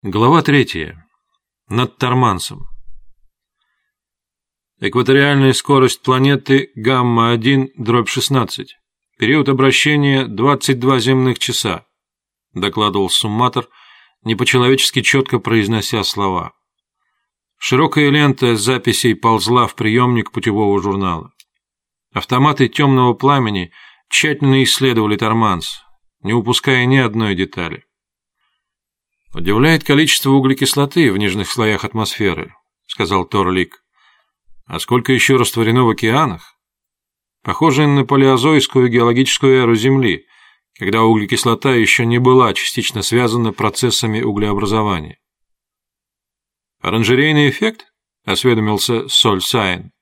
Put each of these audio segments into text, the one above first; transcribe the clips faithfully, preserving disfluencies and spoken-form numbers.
Глава третья. Над Тормансом. Экваториальная скорость планеты гамма один дробь шестнадцать. Период обращения двадцать два земных часа, докладывал сумматор, не по-человечески четко произнося слова. Широкая лента записей ползла в приемник путевого журнала. Автоматы темного пламени тщательно исследовали Торманс, не упуская ни одной детали. «Удивляет количество углекислоты в нижних слоях атмосферы», — сказал Торлик. «А сколько еще растворено в океанах? Похоже на палеозойскую геологическую эру Земли, когда углекислота еще не была частично связана процессами углеобразования». «Оранжерейный эффект?» — осведомился Соль Сайн.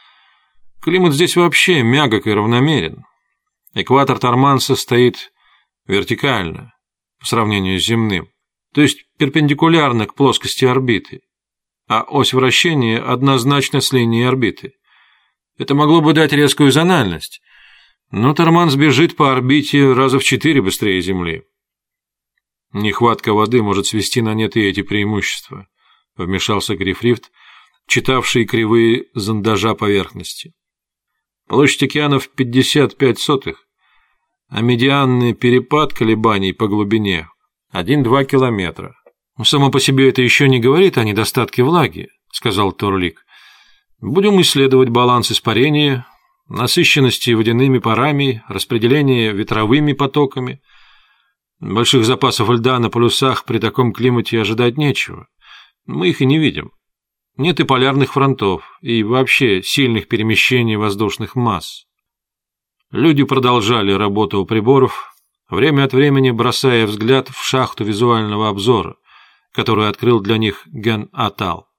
«Климат здесь вообще мягок и равномерен. Экватор Торманса стоит вертикально по сравнению с земным, то есть перпендикулярно к плоскости орбиты, а ось вращения однозначно с линией орбиты. Это могло бы дать резкую зональность, но Торманс бежит по орбите раза в четыре быстрее Земли. Нехватка воды может свести на нет и эти преимущества», — вмешался Грифрифт, читавший кривые зондажа поверхности. «Площадь океанов пятьдесят пять сотых, а медианный перепад колебаний по глубине один-два километра. «Само по себе это еще не говорит о недостатке влаги», — сказал Торлик. «Будем исследовать баланс испарения, насыщенности водяными парами, распределение ветровыми потоками. Больших запасов льда на полюсах при таком климате ожидать нечего. Мы их и не видим. Нет и полярных фронтов, и вообще сильных перемещений воздушных масс». Люди продолжали работу у приборов, время от времени бросая взгляд в шахту визуального обзора, которую открыл для них Ген Атал.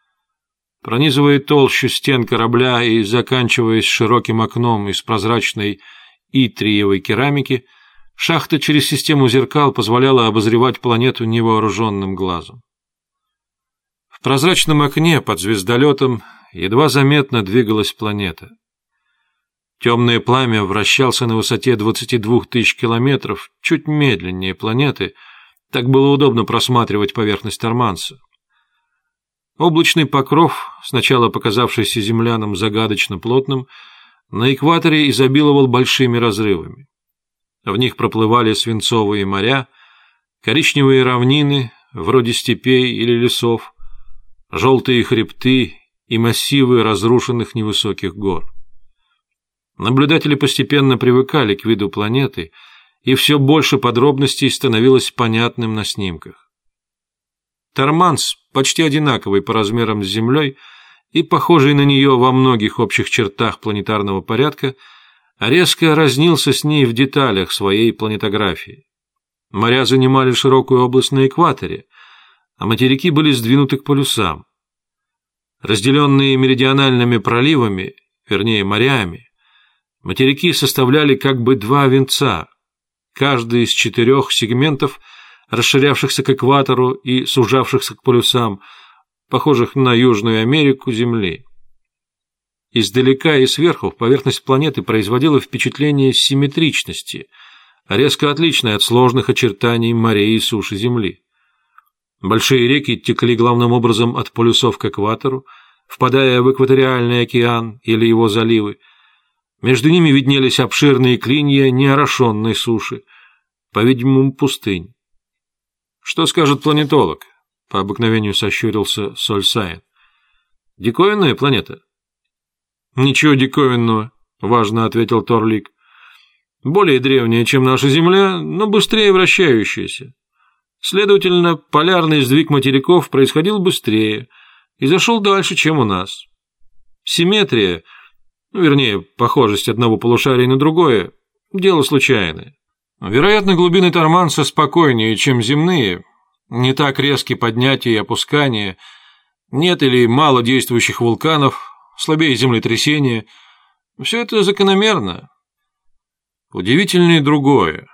Пронизывая толщу стен корабля и заканчиваясь широким окном из прозрачной итриевой керамики, шахта через систему зеркал позволяла обозревать планету невооруженным глазом. В прозрачном окне под звездолетом едва заметно двигалась планета. Темное пламя вращался на высоте двадцати двух тысяч километров, чуть медленнее планеты, так было удобно просматривать поверхность Торманса. Облачный покров, сначала показавшийся землянам загадочно плотным, на экваторе изобиловал большими разрывами. В них проплывали свинцовые моря, коричневые равнины, вроде степей или лесов, желтые хребты и массивы разрушенных невысоких гор. Наблюдатели постепенно привыкали к виду планеты, и все больше подробностей становилось понятным на снимках. Торманс, почти одинаковый по размерам с Землей и похожий на нее во многих общих чертах планетарного порядка, резко разнился с ней в деталях своей планетографии. Моря занимали широкую область на экваторе, а материки были сдвинуты к полюсам. Разделенные меридиональными проливами, вернее морями, материки составляли как бы два венца, каждый из четырех сегментов, расширявшихся к экватору и сужавшихся к полюсам, похожих на Южную Америку Земли. Издалека и сверху поверхность планеты производила впечатление симметричности, резко отличное от сложных очертаний морей и суши Земли. Большие реки текли главным образом от полюсов к экватору, впадая в экваториальный океан или его заливы. Между ними виднелись обширные клинья неорошенной суши, по-видимому, пустынь. «Что скажет планетолог?» — по обыкновению сощурился Соль Сайн. «Диковинная планета?» «Ничего диковинного», — важно ответил Торлик. «Более древняя, чем наша Земля, но быстрее вращающаяся. Следовательно, полярный сдвиг материков происходил быстрее и зашел дальше, чем у нас. Симметрия, вернее, похожесть одного полушария на другое, дело случайное. Вероятно, глубины Торманса спокойнее, чем земные, не так резки поднятия и опускания, нет или мало действующих вулканов, слабее землетрясения. Все это закономерно. Удивительнее другое.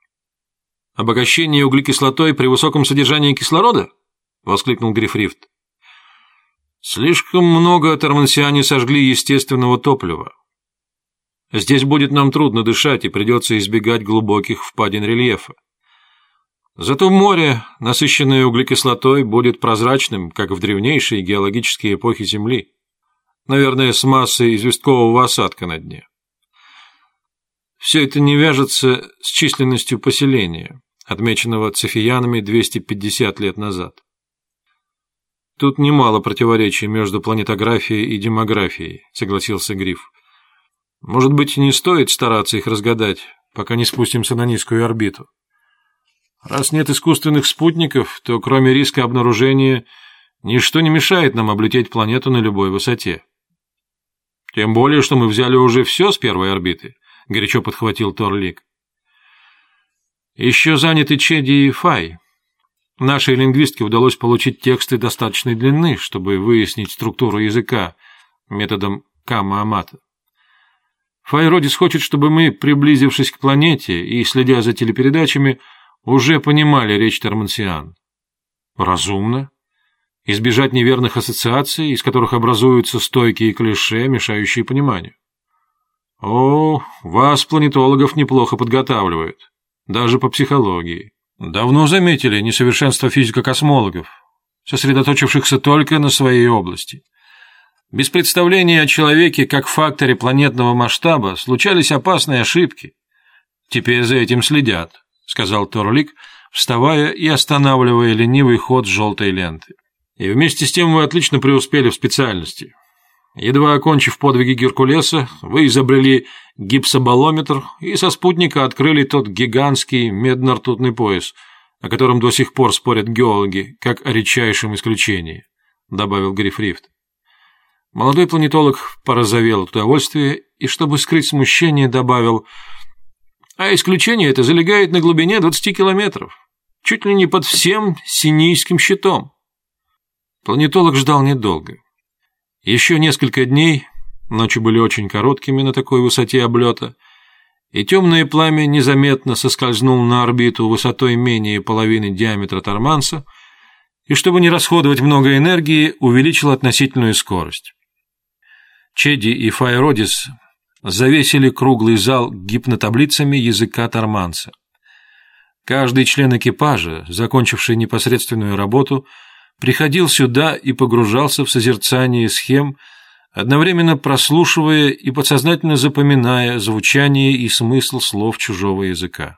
«Обогащение углекислотой при высоком содержании кислорода?» — воскликнул Грифрифт. «Слишком много тормансиане сожгли естественного топлива. Здесь будет нам трудно дышать и придется избегать глубоких впадин рельефа. Зато море, насыщенное углекислотой, будет прозрачным, как в древнейшие геологические эпохи Земли. Наверное, с массой известкового осадка на дне. Все это не вяжется с численностью поселения, отмеченного цефиянами двести пятьдесят лет назад. Тут немало противоречий между планетографией и демографией, согласился Гриф. Может быть, не стоит стараться их разгадать, пока не спустимся на низкую орбиту. Раз нет искусственных спутников, то кроме риска обнаружения ничто не мешает нам облететь планету на любой высоте. Тем более, что мы взяли уже все с первой орбиты, горячо подхватил Торлик. Еще заняты Чеди и Фай. Нашей лингвистке удалось получить тексты достаточной длины, чтобы выяснить структуру языка методом Кама-Амата. Фай-Родис хочет, чтобы мы, приблизившись к планете и следя за телепередачами, уже понимали речь тормансиан. Разумно. Избежать неверных ассоциаций, из которых образуются стойкие клише, мешающие пониманию. О, вас, планетологов, неплохо подготавливают. Даже по психологии. Давно заметили несовершенство физико-космологов, сосредоточившихся только на своей области. Без представления о человеке как факторе планетного масштаба случались опасные ошибки. Теперь за этим следят, — сказал Торлик, вставая и останавливая ленивый ход желтой ленты. И вместе с тем вы отлично преуспели в специальности. Едва окончив подвиги Геркулеса, вы изобрели гипсобалометр и со спутника открыли тот гигантский медно-ртутный пояс, о котором до сих пор спорят геологи, как о редчайшем исключении, — добавил Гриф Рифт. Молодой планетолог порозовел от удовольствия и, чтобы скрыть смущение, добавил: а исключение это залегает на глубине двадцати километров, чуть ли не под всем Синийским щитом. Планетолог ждал недолго. Еще несколько дней, ночи были очень короткими на такой высоте облета, и темное пламя незаметно соскользнул на орбиту высотой менее половины диаметра Торманса, и, чтобы не расходовать много энергии, увеличил относительную скорость. Чеди и Фай-Родис завесили круглый зал гипнотаблицами языка Торманса. Каждый член экипажа, закончивший непосредственную работу, приходил сюда и погружался в созерцание схем, одновременно прослушивая и подсознательно запоминая звучание и смысл слов чужого языка.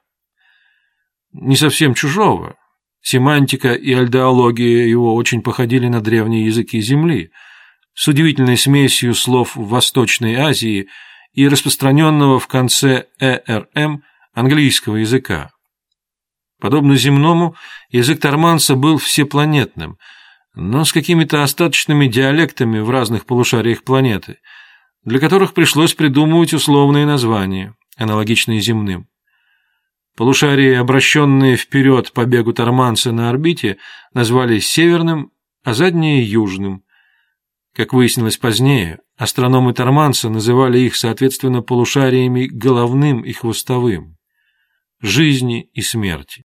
Не совсем чужого. Семантика и альдеология его очень походили на древние языки Земли, с удивительной смесью слов в Восточной Азии и распространенного в конце «эм» английского языка. Подобно земному, язык Торманса был всепланетным, но с какими-то остаточными диалектами в разных полушариях планеты, для которых пришлось придумывать условные названия, аналогичные земным. Полушария, обращенные вперед по бегу Торманса на орбите, назвали северным, а задние — южным. Как выяснилось позднее, астрономы Торманса называли их, соответственно, полушариями головным и хвостовым, жизни и смерти.